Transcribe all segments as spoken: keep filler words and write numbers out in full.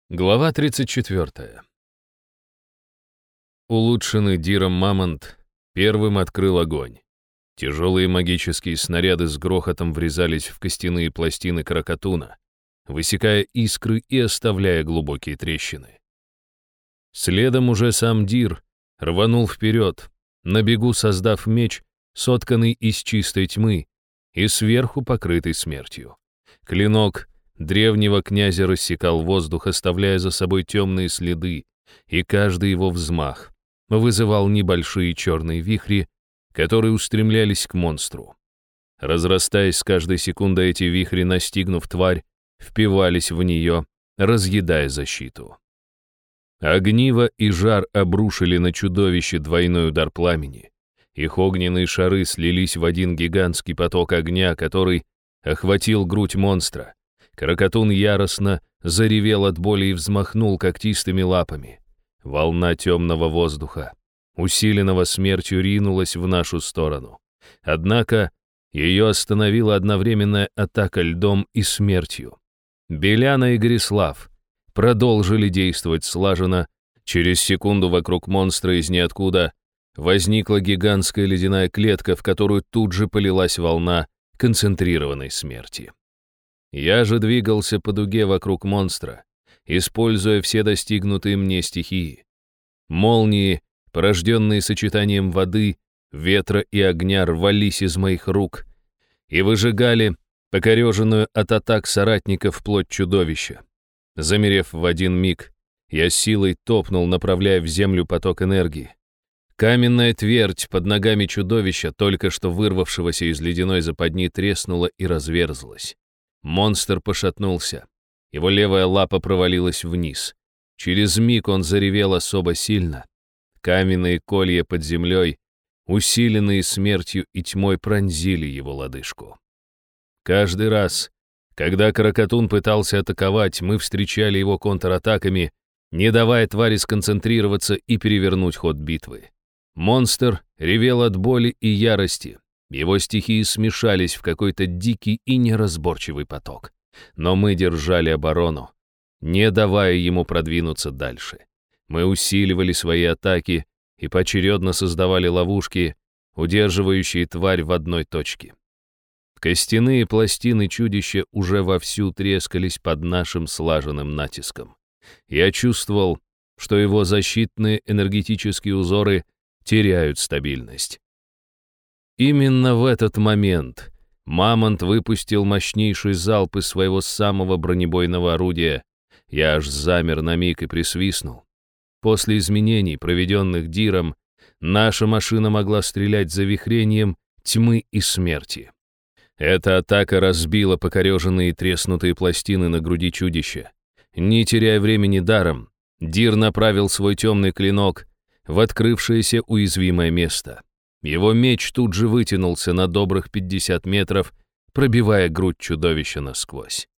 Глава тридцать четвёртая. Улучшенный Диром Мамонт первым открыл огонь. Тяжелые магические снаряды с грохотом врезались в костяные пластины Кракатуна, высекая искры и оставляя глубокие трещины. Следом уже сам Дир рванул вперед, на бегу создав меч, сотканный из чистой тьмы и сверху покрытый смертью. Клинок древнего князя рассекал воздух, оставляя за собой темные следы, и каждый его взмах вызывал небольшие черные вихри, которые устремлялись к монстру. Разрастаясь с каждой секундой, эти вихри, настигнув тварь, впивались в нее, разъедая защиту. Огниво и жар обрушили на чудовище двойной удар пламени. Их огненные шары слились в один гигантский поток огня, который охватил грудь монстра. Кракатун яростно заревел от боли и взмахнул когтистыми лапами. Волна темного воздуха, усиленного смертью, ринулась в нашу сторону. Однако ее остановила одновременная атака льдом и смертью. Беляна и Горислав продолжили действовать слаженно. Через секунду вокруг монстра из ниоткуда возникла гигантская ледяная клетка, в которую тут же полилась волна концентрированной смерти. Я же двигался по дуге вокруг монстра, используя все достигнутые мне стихии. Молнии, порожденные сочетанием воды, ветра и огня, рвались из моих рук и выжигали покореженную от атак соратников плоть чудовища. Замерев в один миг, я силой топнул, направляя в землю поток энергии. Каменная твердь под ногами чудовища, только что вырвавшегося из ледяной западни, треснула и разверзлась. Монстр пошатнулся. Его левая лапа провалилась вниз. Через миг он заревел особо сильно. Каменные колья под землей, усиленные смертью и тьмой, пронзили его лодыжку. Каждый раз, когда Кракатун пытался атаковать, мы встречали его контратаками, не давая твари сконцентрироваться и перевернуть ход битвы. Монстр ревел от боли и ярости. Его стихии смешались в какой-то дикий и неразборчивый поток. Но мы держали оборону, не давая ему продвинуться дальше. Мы усиливали свои атаки и поочередно создавали ловушки, удерживающие тварь в одной точке. Костяные пластины чудища уже вовсю трескались под нашим слаженным натиском. Я чувствовал, что его защитные энергетические узоры теряют стабильность. Именно в этот момент Мамонт выпустил мощнейший залп из своего самого бронебойного орудия. Я аж замер на миг и присвистнул. После изменений, проведенных Диром, наша машина могла стрелять завихрением тьмы и смерти. Эта атака разбила покореженные и треснутые пластины на груди чудища. Не теряя времени даром, Дир направил свой темный клинок в открывшееся уязвимое место. Его меч тут же вытянулся на добрых пятьдесят метров, пробивая грудь чудовища насквозь.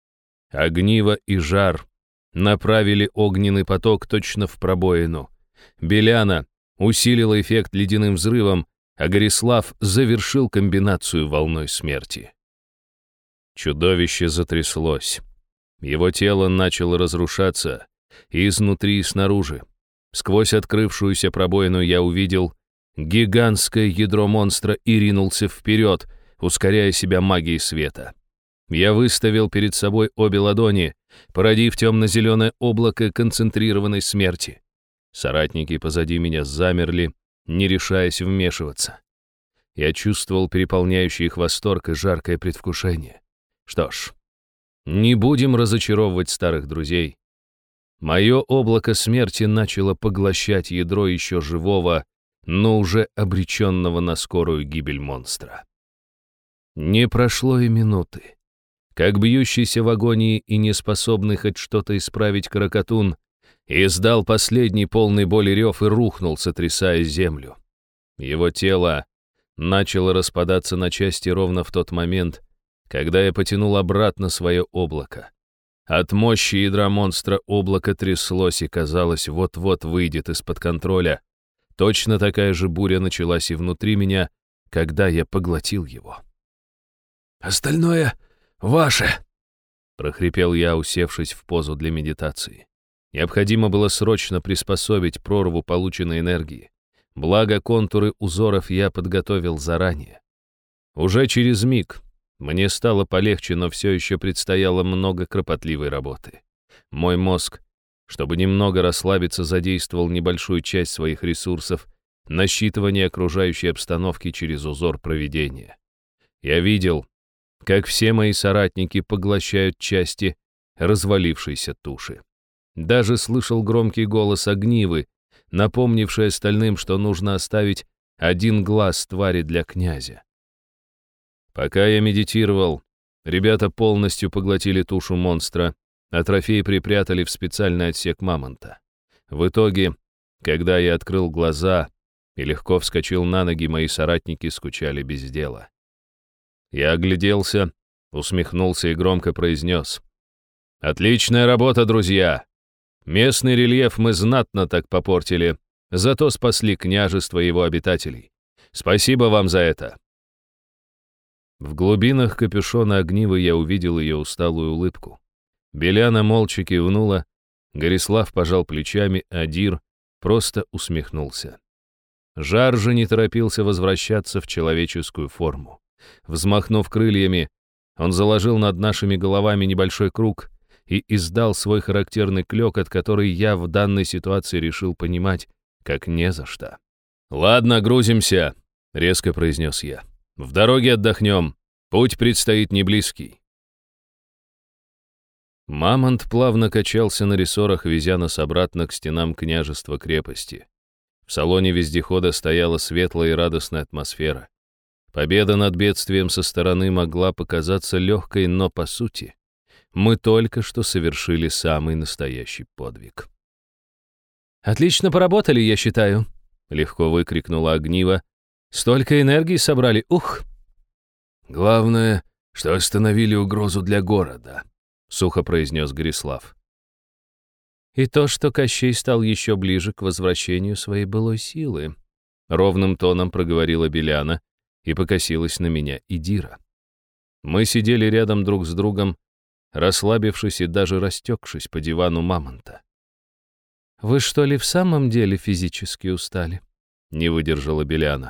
Огниво и жар направили огненный поток точно в пробоину. Беляна усилила эффект ледяным взрывом, а Горислав завершил комбинацию волной смерти. Чудовище затряслось. Его тело начало разрушаться и изнутри, и снаружи. Сквозь открывшуюся пробоину я увидел гигантское ядро монстра и ринулся вперед, ускоряя себя магией света. Я выставил перед собой обе ладони, породив темно-зеленое облако концентрированной смерти. Соратники позади меня замерли, не решаясь вмешиваться. Я чувствовал переполняющий их восторг и жаркое предвкушение. Что ж, не будем разочаровывать старых друзей. Мое облако смерти начало поглощать ядро еще живого, но уже обреченного на скорую гибель монстра. Не прошло и минуты, как бьющийся в агонии и неспособный хоть что-то исправить Кракатун издал последний полный боли рев и рухнул, сотрясая землю. Его тело начало распадаться на части ровно в тот момент, когда я потянул обратно свое облако. От мощи ядра монстра облако тряслось и, казалось, вот-вот выйдет из-под контроля. Точно такая же буря началась и внутри меня, когда я поглотил его. «Остальное ваше!» — прохрипел я, усевшись в позу для медитации. Необходимо было срочно приспособить прорву полученной энергии. Благо, контуры узоров я подготовил заранее. Уже через миг мне стало полегче, но все еще предстояло много кропотливой работы. Мой мозг, чтобы немного расслабиться, задействовал небольшую часть своих ресурсов на считывание окружающей обстановки через узор провидения. Я видел, как все мои соратники поглощают части развалившейся туши. Даже слышал громкий голос Огнивы, напомнивший остальным, что нужно оставить один глаз твари для князя. Пока я медитировал, ребята полностью поглотили тушу монстра, а трофей припрятали в специальный отсек мамонта. В итоге, когда я открыл глаза и легко вскочил на ноги, мои соратники скучали без дела. Я огляделся, усмехнулся и громко произнес: «Отличная работа, друзья! Местный рельеф мы знатно так попортили, зато спасли княжество и его обитателей. Спасибо вам за это!» В глубинах капюшона Огнивы я увидел ее усталую улыбку. Беляна молча кивнула, Горислав пожал плечами, а Дир просто усмехнулся. Жар же не торопился возвращаться в человеческую форму. Взмахнув крыльями, он заложил над нашими головами небольшой круг и издал свой характерный клёкот, который я в данной ситуации решил понимать как не за что. «Ладно, грузимся», — резко произнес я. «В дороге отдохнем. Путь предстоит неблизкий». Мамонт плавно качался на рессорах, везя нас обратно к стенам княжества-крепости. В салоне вездехода стояла светлая и радостная атмосфера. Победа над бедствием со стороны могла показаться легкой, но по сути мы только что совершили самый настоящий подвиг. «Отлично поработали, я считаю», — легко выкрикнула Огнива. «Столько энергии собрали, ух!» «Главное, что остановили угрозу для города», — сухо произнес Горислав. «И то, что Кощей стал еще ближе к возвращению своей былой силы», — ровным тоном проговорила Беляна и покосилась на меня и Дира. Мы сидели рядом друг с другом, расслабившись и даже растекшись по дивану мамонта. «Вы что ли в самом деле физически устали?» — не выдержала Беляна.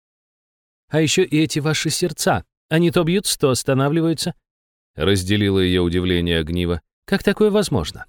«А еще и эти ваши сердца. Они то бьются, то останавливаются», — разделила ее удивление Огнива. «Как такое возможно?»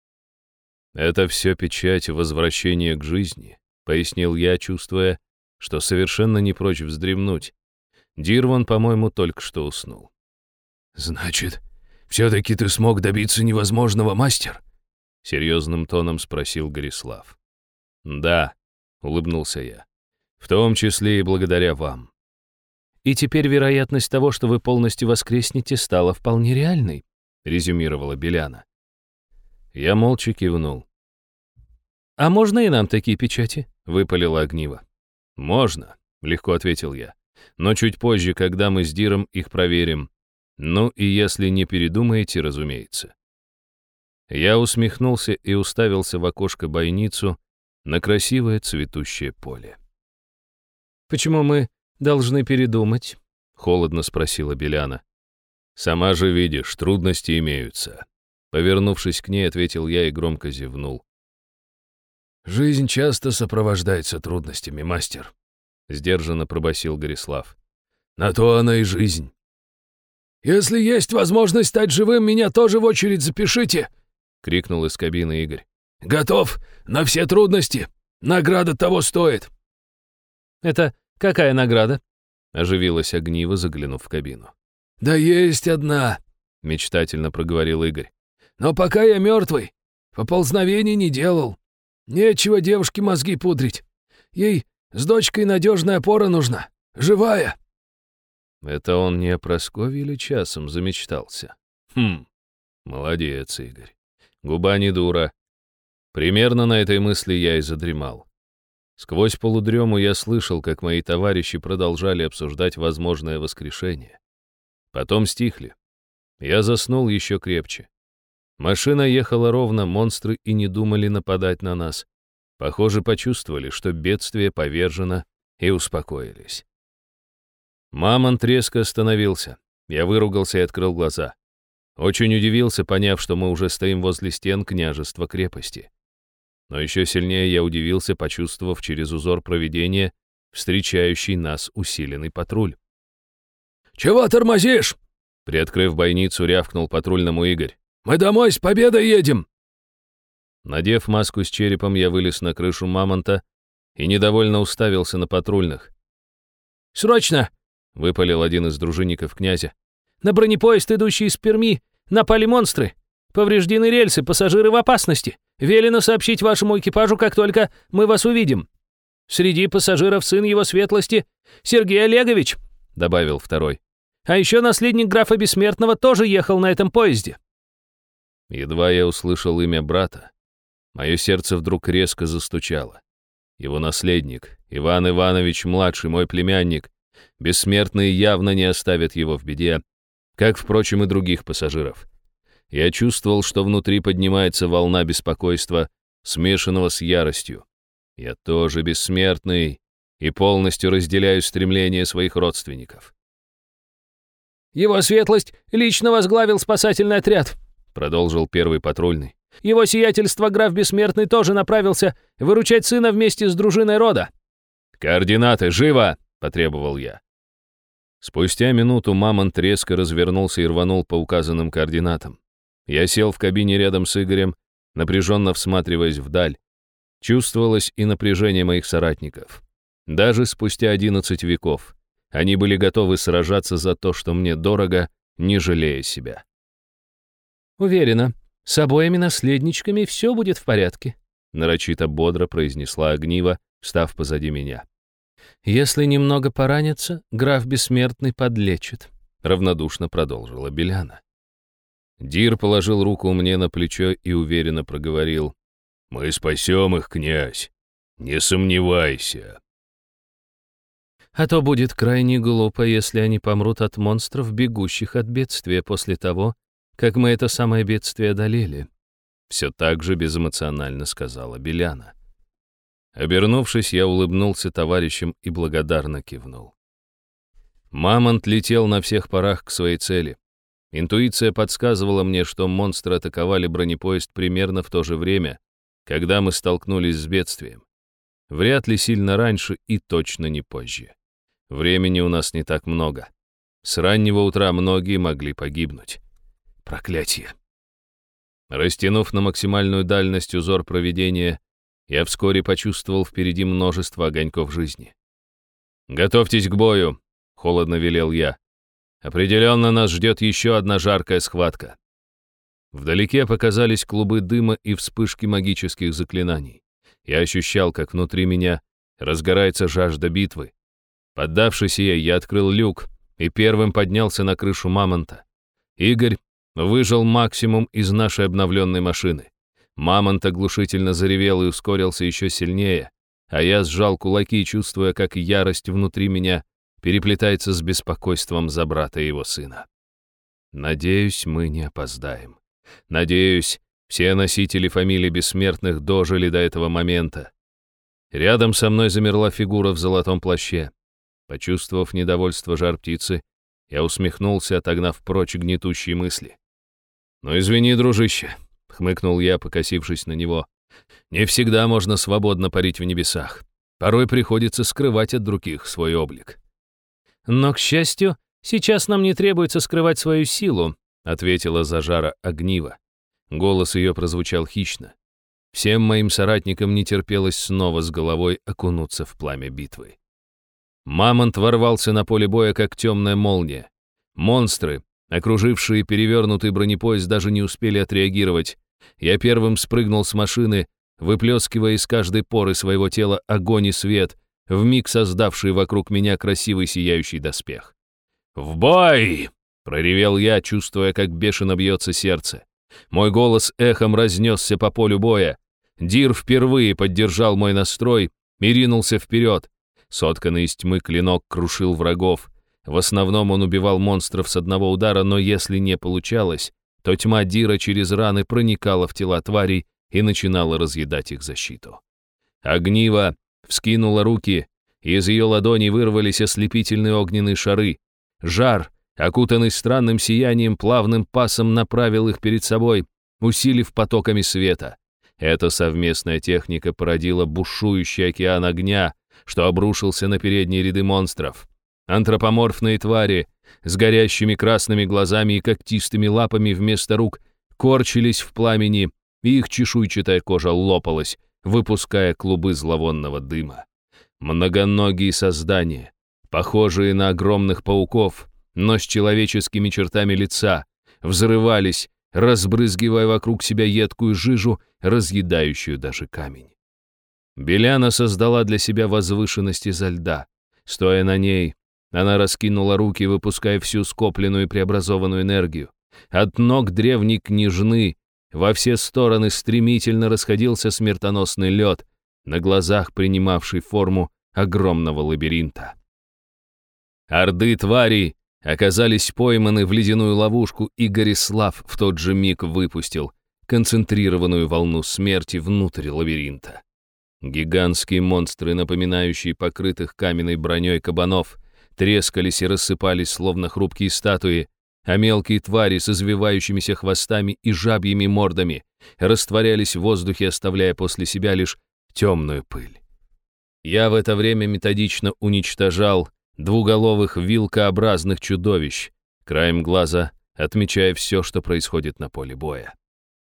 «Это все печать возвращения к жизни», — пояснил я, чувствуя, что совершенно не прочь вздремнуть. Дирван, по-моему, только что уснул. «Значит, все-таки ты смог добиться невозможного, мастер?» — серьезным тоном спросил Горислав. «Да», — улыбнулся я, — «в том числе и благодаря вам». «И теперь вероятность того, что вы полностью воскреснете, стала вполне реальной», — резюмировала Беляна. Я молча кивнул. «А можно и нам такие печати?» — выпалила Огнива. «Можно», — легко ответил я, — «но чуть позже, когда мы с Диром их проверим. Ну и если не передумаете, разумеется». Я усмехнулся и уставился в окошко-бойницу на красивое цветущее поле. «Почему мы должны передумать?» — холодно спросила Беляна. «Сама же видишь, трудности имеются». Повернувшись к ней, ответил я и громко зевнул. «Жизнь часто сопровождается трудностями, мастер», — сдержанно пробасил Горислав. «На то она и жизнь». «Если есть возможность стать живым, меня тоже в очередь запишите», — крикнул из кабины Игорь. «Готов на все трудности. Награда того стоит». «Это какая награда?» — оживилась Огнива, заглянув в кабину. «Да есть одна», — мечтательно проговорил Игорь. «Но пока я мертвый, поползновений не делал. Нечего девушке мозги пудрить. Ей с дочкой надежная опора нужна. Живая». Это он не о Прасковье или часом замечтался? Хм, молодец, Игорь. Губа не дура. Примерно на этой мысли я и задремал. Сквозь полудрему я слышал, как мои товарищи продолжали обсуждать возможное воскрешение. Потом стихли. Я заснул еще крепче. Машина ехала ровно, монстры и не думали нападать на нас. Похоже, почувствовали, что бедствие повержено, и успокоились. Мамонт резко остановился. Я выругался и открыл глаза. Очень удивился, поняв, что мы уже стоим возле стен княжества крепости. Но еще сильнее я удивился, почувствовав через узор провидения встречающий нас усиленный патруль. «Чего тормозишь?» Приоткрыв бойницу, рявкнул патрульному Игорь. «Мы домой с победой едем!» Надев маску с черепом, я вылез на крышу мамонта и недовольно уставился на патрульных. «Срочно!» — выпалил один из дружинников князя. «На бронепоезд, идущий из Перми, напали монстры. Повреждены рельсы, пассажиры в опасности. Велено сообщить вашему экипажу, как только мы вас увидим. Среди пассажиров сын его светлости Сергей Олегович», — добавил второй. «А еще наследник графа Бессмертного тоже ехал на этом поезде». Едва я услышал имя брата, мое сердце вдруг резко застучало. Его наследник, Иван Иванович младший, мой племянник, бессмертные явно не оставят его в беде, как, впрочем, и других пассажиров. Я чувствовал, что внутри поднимается волна беспокойства, смешанного с яростью. Я тоже бессмертный и полностью разделяю стремления своих родственников. «Его светлость лично возглавил спасательный отряд», — продолжил первый патрульный. «Его сиятельство граф Бессмертный тоже направился выручать сына вместе с дружиной рода». «Координаты, живо!» — потребовал я. Спустя минуту мамонт резко развернулся и рванул по указанным координатам. Я сел в кабине рядом с Игорем, напряженно всматриваясь вдаль. Чувствовалось и напряжение моих соратников. Даже спустя одиннадцать веков они были готовы сражаться за то, что мне дорого, не жалея себя. «Уверена, с обоими наследничками все будет в порядке», нарочито бодро произнесла Огнива, встав позади меня. «Если немного поранятся, граф Бессмертный подлечит», равнодушно продолжила Беляна. Дир положил руку мне на плечо и уверенно проговорил: «Мы спасем их, князь, не сомневайся». «А то будет крайне глупо, если они помрут от монстров, бегущих от бедствия после того, как мы это самое бедствие одолели», все так же безэмоционально сказала Беляна. Обернувшись, я улыбнулся товарищам и благодарно кивнул. Мамонт летел на всех парах к своей цели. Интуиция подсказывала мне, что монстры атаковали бронепоезд примерно в то же время, когда мы столкнулись с бедствием. Вряд ли сильно раньше и точно не позже. Времени у нас не так много. С раннего утра многие могли погибнуть. Проклятие. Растянув на максимальную дальность узор провидения, я вскоре почувствовал впереди множество огоньков жизни. «Готовьтесь к бою», — холодно велел я. «Определенно нас ждет еще одна жаркая схватка». Вдалеке показались клубы дыма и вспышки магических заклинаний. Я ощущал, как внутри меня разгорается жажда битвы. Поддавшись ей, я открыл люк и первым поднялся на крышу мамонта. Игорь выжал максимум из нашей обновленной машины. Мамонт оглушительно заревел и ускорился еще сильнее, а я сжал кулаки, чувствуя, как ярость внутри меня переплетается с беспокойством за брата и его сына. Надеюсь, мы не опоздаем. Надеюсь, все носители фамилий Бессмертных дожили до этого момента. Рядом со мной замерла фигура в золотом плаще. Почувствовав недовольство жар-птицы, я усмехнулся, отогнав прочь гнетущие мысли. «Ну, извини, дружище», — хмыкнул я, покосившись на него. «Не всегда можно свободно парить в небесах. Порой приходится скрывать от других свой облик». «Но, к счастью, сейчас нам не требуется скрывать свою силу», ответила Зажара Огнива. Голос ее прозвучал хищно. Всем моим соратникам не терпелось снова с головой окунуться в пламя битвы. Мамонт ворвался на поле боя, как темная молния. Монстры, окружившие перевернутый бронепоезд, даже не успели отреагировать. Я первым спрыгнул с машины, выплескивая из каждой поры своего тела огонь и свет, вмиг создавший вокруг меня красивый сияющий доспех. «В бой!» — проревел я, чувствуя, как бешено бьется сердце. Мой голос эхом разнесся по полю боя. Дир впервые поддержал мой настрой и ринулся вперед. Сотканный из тьмы клинок крушил врагов. В основном он убивал монстров с одного удара, но если не получалось, то тьма Дира через раны проникала в тела тварей и начинала разъедать их защиту. Огнива вскинула руки, и из ее ладоней вырвались ослепительные огненные шары. Жар, окутанный странным сиянием, плавным пасом направил их перед собой, усилив потоками света. Эта совместная техника породила бушующий океан огня, что обрушился на передние ряды монстров. Антропоморфные твари с горящими красными глазами и когтистыми лапами вместо рук корчились в пламени, и их чешуйчатая кожа лопалась, выпуская клубы зловонного дыма. Многоногие создания, похожие на огромных пауков, но с человеческими чертами лица, взрывались, разбрызгивая вокруг себя едкую жижу, разъедающую даже камень. Беляна создала для себя возвышенность изо льда. Стоя на ней, она раскинула руки, выпуская всю скопленную и преобразованную энергию. От ног древней княжны во все стороны стремительно расходился смертоносный лед, на глазах принимавший форму огромного лабиринта. Орды тварей оказались пойманы в ледяную ловушку, и Горислав в тот же миг выпустил концентрированную волну смерти внутрь лабиринта. Гигантские монстры, напоминающие покрытых каменной броней кабанов, трескались и рассыпались, словно хрупкие статуи, а мелкие твари с извивающимися хвостами и жабьими мордами растворялись в воздухе, оставляя после себя лишь темную пыль. Я в это время методично уничтожал двуголовых вилкообразных чудовищ, краем глаза отмечая все, что происходит на поле боя.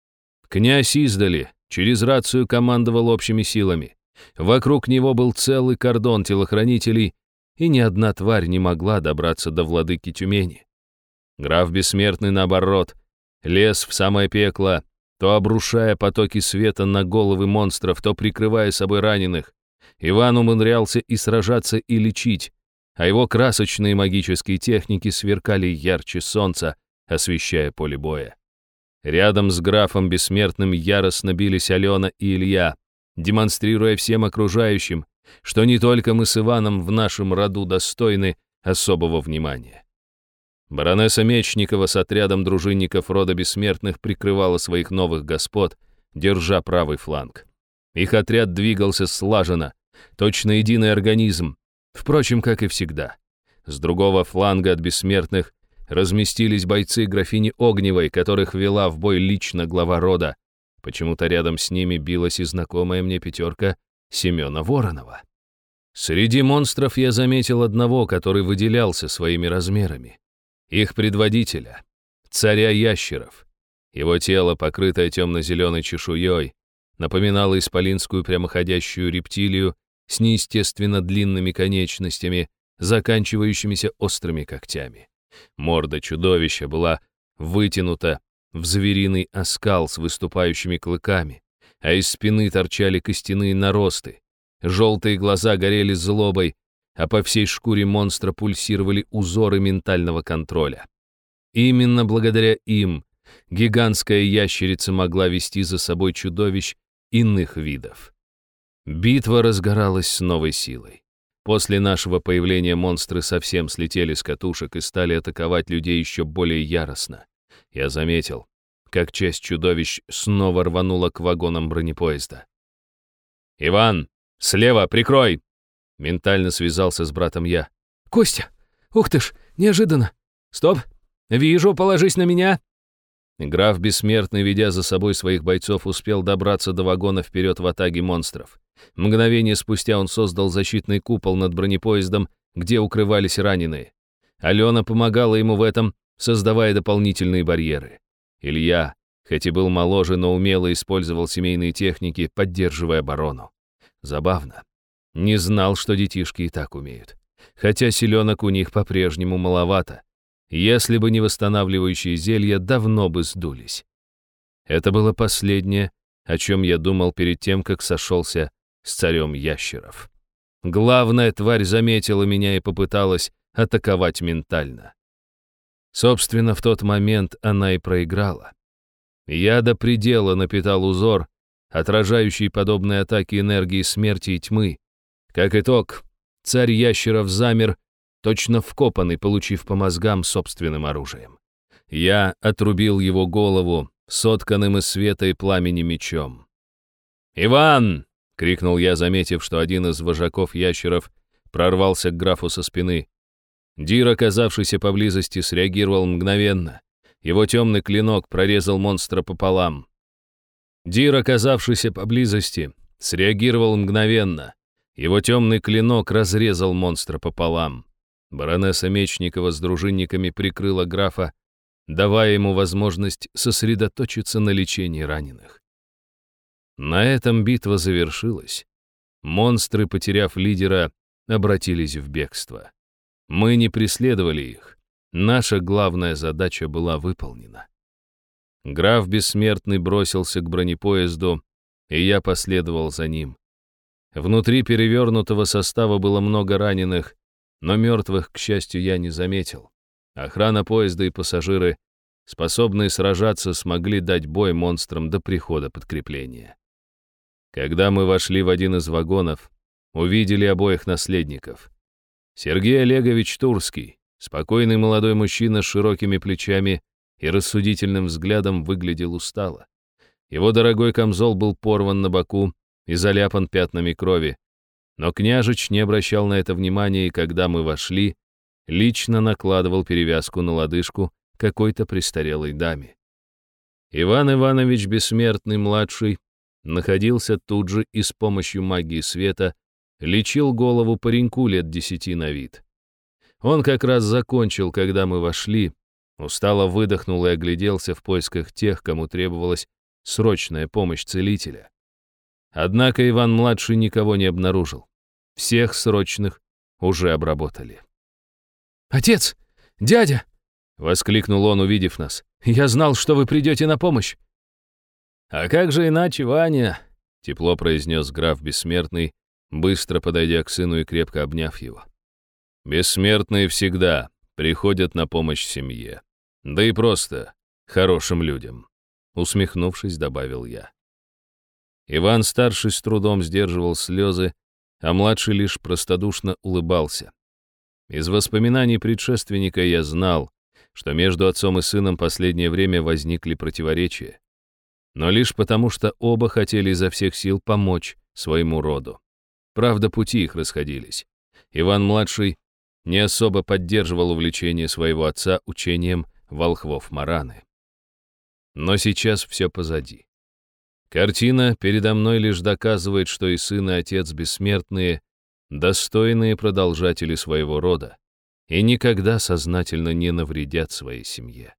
Князь издали через рацию командовал общими силами. Вокруг него был целый кордон телохранителей, и ни одна тварь не могла добраться до владыки Тюмени. Граф Бессмертный, наоборот, лез в самое пекло, то обрушая потоки света на головы монстров, то прикрывая собой раненых. Иван умудрялся и сражаться, и лечить, а его красочные магические техники сверкали ярче солнца, освещая поле боя. Рядом с графом Бессмертным яростно бились Алена и Илья, демонстрируя всем окружающим, что не только мы с Иваном в нашем роду достойны особого внимания. Баронесса Мечникова с отрядом дружинников рода Бессмертных прикрывала своих новых господ, держа правый фланг. Их отряд двигался слаженно, точно единый организм, впрочем, как и всегда. С другого фланга от Бессмертных разместились бойцы графини Огневой, которых вела в бой лично глава рода. Почему-то рядом с ними билась и знакомая мне пятерка Семена Воронова. Среди монстров я заметил одного, который выделялся своими размерами. Их предводителя, царя ящеров. Его тело, покрытое темно-зеленой чешуей, напоминало исполинскую прямоходящую рептилию с неестественно длинными конечностями, заканчивающимися острыми когтями. Морда чудовища была вытянута в звериный оскал с выступающими клыками, а из спины торчали костяные наросты. Желтые глаза горели злобой, а по всей шкуре монстра пульсировали узоры ментального контроля. Именно благодаря им гигантская ящерица могла вести за собой чудовищ иных видов. Битва разгоралась с новой силой. После нашего появления монстры совсем слетели с катушек и стали атаковать людей еще более яростно. Я заметил, как часть чудовищ снова рванула к вагонам бронепоезда. «Иван, слева, прикрой!» Ментально связался с братом я. «Костя! Ух ты ж, неожиданно! Стоп! Вижу, положись на меня!» Граф Бессмертный, ведя за собой своих бойцов, успел добраться до вагона вперед в атаге монстров. Мгновение спустя он создал защитный купол над бронепоездом, где укрывались раненые. Алена помогала ему в этом, создавая дополнительные барьеры. Илья, хоть и был моложе, но умело использовал семейные техники, поддерживая оборону. Забавно. Не знал, что детишки и так умеют. Хотя селенок у них по-прежнему маловато. Если бы не восстанавливающие зелья, давно бы сдулись. Это было последнее, о чем я думал перед тем, как сошелся с царем ящеров. Главная тварь заметила меня и попыталась атаковать ментально. Собственно, в тот момент она и проиграла. Я до предела напитал узор, отражающий подобные атаки энергии смерти и тьмы. Как итог, царь ящеров замер, точно вкопанный, получив по мозгам собственным оружием. Я отрубил его голову, сотканным из света и пламени мечом. «Иван!» — крикнул я, заметив, что один из вожаков ящеров прорвался к графу со спины. Дир, оказавшийся поблизости, среагировал мгновенно. Его темный клинок прорезал монстра пополам. Дир, оказавшийся поблизости, среагировал мгновенно. Его темный клинок разрезал монстра пополам. Баронесса Мечникова с дружинниками прикрыла графа, давая ему возможность сосредоточиться на лечении раненых. На этом битва завершилась. Монстры, потеряв лидера, обратились в бегство. Мы не преследовали их. Наша главная задача была выполнена. Граф Бессмертный бросился к бронепоезду, и я последовал за ним. Внутри перевернутого состава было много раненых, но мертвых, к счастью, я не заметил. Охрана поезда и пассажиры, способные сражаться, смогли дать бой монстрам до прихода подкрепления. Когда мы вошли в один из вагонов, увидели обоих наследников. Сергей Олегович Турский, спокойный молодой мужчина с широкими плечами и рассудительным взглядом, выглядел устало. Его дорогой камзол был порван на боку и заляпан пятнами крови, но княжич не обращал на это внимания, и когда мы вошли, лично накладывал перевязку на лодыжку какой-то престарелой даме. Иван Иванович Бессмертный-младший находился тут же и с помощью магии света лечил голову пареньку лет десяти на вид. Он как раз закончил, когда мы вошли, устало выдохнул и огляделся в поисках тех, кому требовалась срочная помощь целителя. Однако Иван-младший никого не обнаружил. Всех срочных уже обработали. «Отец! Дядя!» — воскликнул он, увидев нас. «Я знал, что вы придете на помощь!» «А как же иначе, Ваня?» — тепло произнес граф Бессмертный, быстро подойдя к сыну и крепко обняв его. «Бессмертные всегда приходят на помощь семье. Да и просто хорошим людям», — усмехнувшись, добавил я. Иван-старший с трудом сдерживал слезы, а младший лишь простодушно улыбался. Из воспоминаний предшественника я знал, что между отцом и сыном последнее время возникли противоречия, но лишь потому, что оба хотели изо всех сил помочь своему роду. Правда, пути их расходились. Иван-младший не особо поддерживал увлечение своего отца учением волхвов Мараны. Но сейчас все позади. Картина передо мной лишь доказывает, что и сын, и отец бессмертные, достойные продолжатели своего рода, и никогда сознательно не навредят своей семье.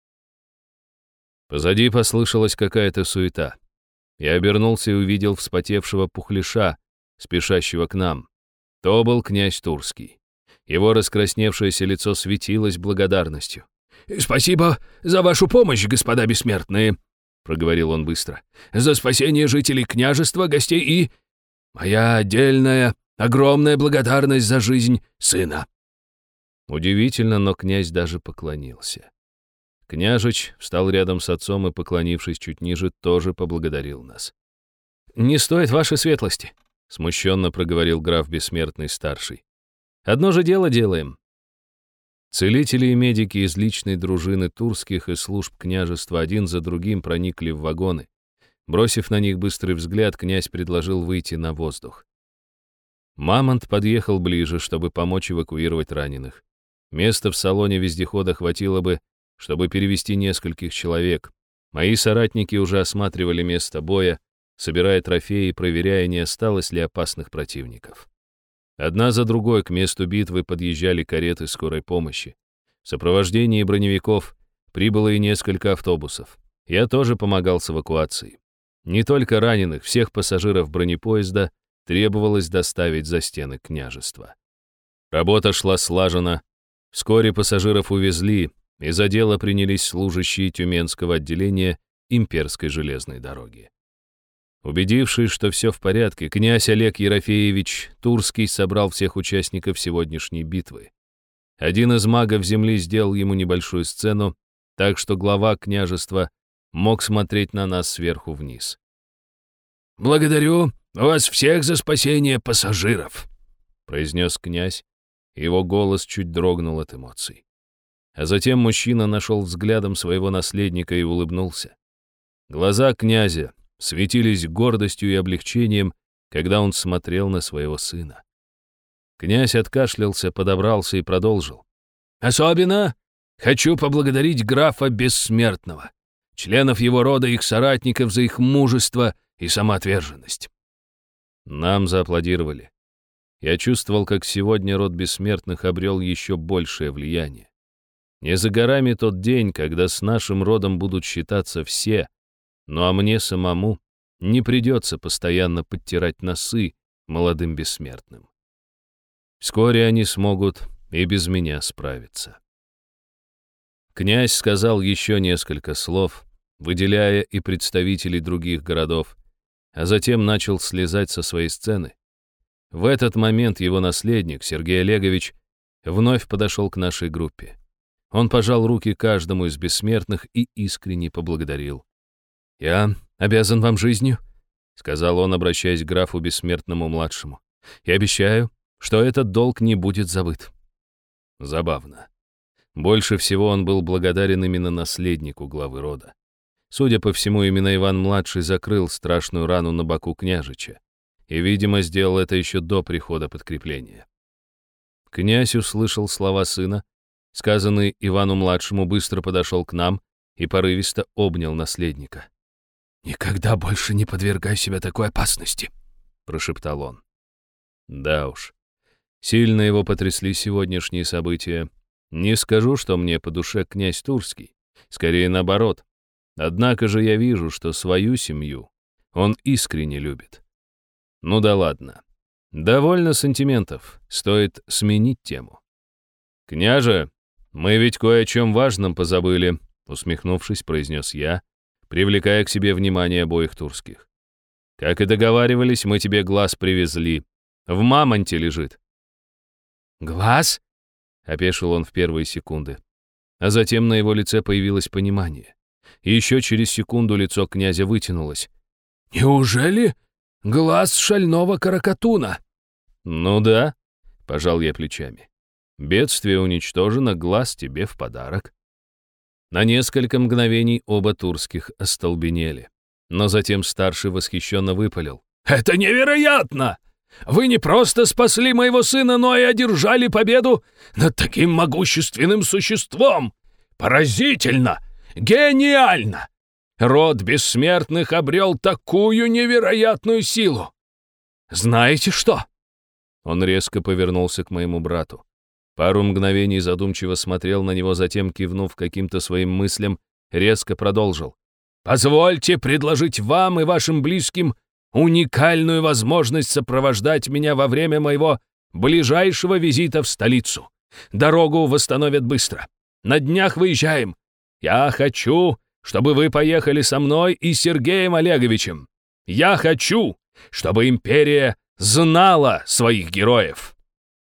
Позади послышалась какая-то суета. Я обернулся и увидел вспотевшего пухляша, спешащего к нам. То был князь Турский. Его раскрасневшееся лицо светилось благодарностью. «Спасибо за вашу помощь, господа бессмертные», — проговорил он быстро, «за спасение жителей княжества, гостей и... моя отдельная, огромная благодарность за жизнь сына». Удивительно, но князь даже поклонился. Княжич встал рядом с отцом и, поклонившись чуть ниже, тоже поблагодарил нас. «Не стоит вашей светлости», — смущенно проговорил граф Бессмертный-старший. «Одно же дело делаем». Целители и медики из личной дружины Турских и служб княжества один за другим проникли в вагоны. Бросив на них быстрый взгляд, князь предложил выйти на воздух. Мамонт подъехал ближе, чтобы помочь эвакуировать раненых. Места в салоне вездехода хватило бы, чтобы перевести нескольких человек. Мои соратники уже осматривали место боя, собирая трофеи и проверяя, не осталось ли опасных противников. Одна за другой к месту битвы подъезжали кареты скорой помощи. В сопровождении броневиков прибыло и несколько автобусов. Я тоже помогал с эвакуацией. Не только раненых, всех пассажиров бронепоезда требовалось доставить за стены княжества. Работа шла слаженно. Вскоре пассажиров увезли, и за дело принялись служащие Тюменского отделения Имперской железной дороги. Убедившись, что все в порядке, князь Олег Ерофеевич Турский собрал всех участников сегодняшней битвы. Один из магов земли сделал ему небольшую сцену, так что глава княжества мог смотреть на нас сверху вниз. «Благодарю вас всех за спасение пассажиров», — произнес князь, и его голос чуть дрогнул от эмоций. А затем мужчина нашел взглядом своего наследника и улыбнулся. Глаза князя светились гордостью и облегчением, когда он смотрел на своего сына. Князь откашлялся, подобрался и продолжил. Особенно хочу поблагодарить графа Бессмертного, членов его рода и их соратников за их мужество и самоотверженность». Нам зааплодировали. Я чувствовал, как сегодня род Бессмертных обрел еще большее влияние. Не за горами тот день, когда с нашим родом будут считаться все, ну а мне самому не придется постоянно подтирать носы молодым бессмертным. Вскоре они смогут и без меня справиться. Князь сказал еще несколько слов, выделяя и представителей других городов, а затем начал слезать со своей сцены. В этот момент его наследник, Сергей Олегович, вновь подошел к нашей группе. Он пожал руки каждому из бессмертных и искренне поблагодарил. «Я обязан вам жизнью», — сказал он, обращаясь к графу Бессмертному-младшему. «И обещаю, что этот долг не будет забыт». Забавно. Больше всего он был благодарен именно наследнику главы рода. Судя по всему, именно Иван-младший закрыл страшную рану на боку княжича. И, видимо, сделал это еще до прихода подкрепления. Князь услышал слова сына, сказанные Ивану-младшему, быстро подошел к нам и порывисто обнял наследника. «Никогда больше не подвергай себя такой опасности», — прошептал он. Да уж, сильно его потрясли сегодняшние события. Не скажу, что мне по душе князь Турский, скорее наоборот. Однако же я вижу, что свою семью он искренне любит. Ну да ладно. Довольно сантиментов, стоит сменить тему. «Княже, мы ведь кое о чем важном позабыли», усмехнувшись, произнес я, привлекая к себе внимание обоих турских. «Как и договаривались, мы тебе глаз привезли. В мамонте лежит». «Глаз?» — опешил он в первые секунды. А затем на его лице появилось понимание. И еще через секунду лицо князя вытянулось. «Неужели глаз шального каракатуна?» «Ну да», — пожал я плечами. «Бедствие уничтожено, глаз тебе в подарок». На несколько мгновений оба турских остолбенели. Но затем старший восхищенно выпалил. «Это невероятно! Вы не просто спасли моего сына, но и одержали победу над таким могущественным существом! Поразительно! Гениально! Род Бессмертных обрел такую невероятную силу! Знаете что?» Он резко повернулся к моему брату. Пару мгновений задумчиво смотрел на него, затем, кивнув каким-то своим мыслям, резко продолжил. «Позвольте предложить вам и вашим близким уникальную возможность сопровождать меня во время моего ближайшего визита в столицу. Дорогу восстановят быстро. На днях выезжаем. Я хочу, чтобы вы поехали со мной и Сергеем Олеговичем. Я хочу, чтобы империя знала своих героев».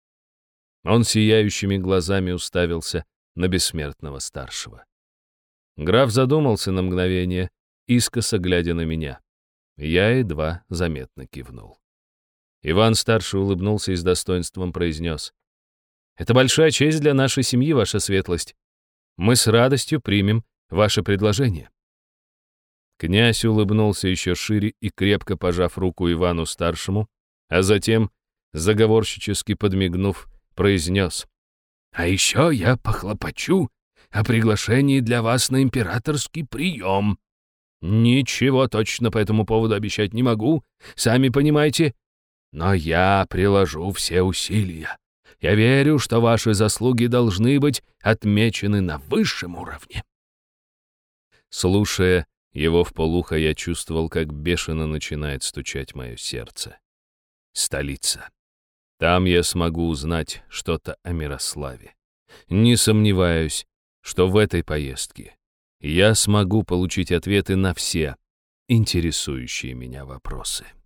Он сияющими глазами уставился на бессмертного старшего. Граф задумался на мгновение, искоса глядя на меня. Я едва заметно кивнул. Иван-старший улыбнулся и с достоинством произнес. «Это большая честь для нашей семьи, ваша светлость. Мы с радостью примем ваше предложение». Князь улыбнулся еще шире и, крепко пожав руку Ивану-старшему, а затем, заговорщически подмигнув, произнес. «А еще я похлопочу о приглашении для вас на императорский прием. Ничего точно по этому поводу обещать не могу, сами понимаете, но я приложу все усилия. Я верю, что ваши заслуги должны быть отмечены на высшем уровне». Слушая его вполуха, я чувствовал, как бешено начинает стучать мое сердце. Столица. Там я смогу узнать что-то о Мирославе. Не сомневаюсь, что в этой поездке я смогу получить ответы на все интересующие меня вопросы.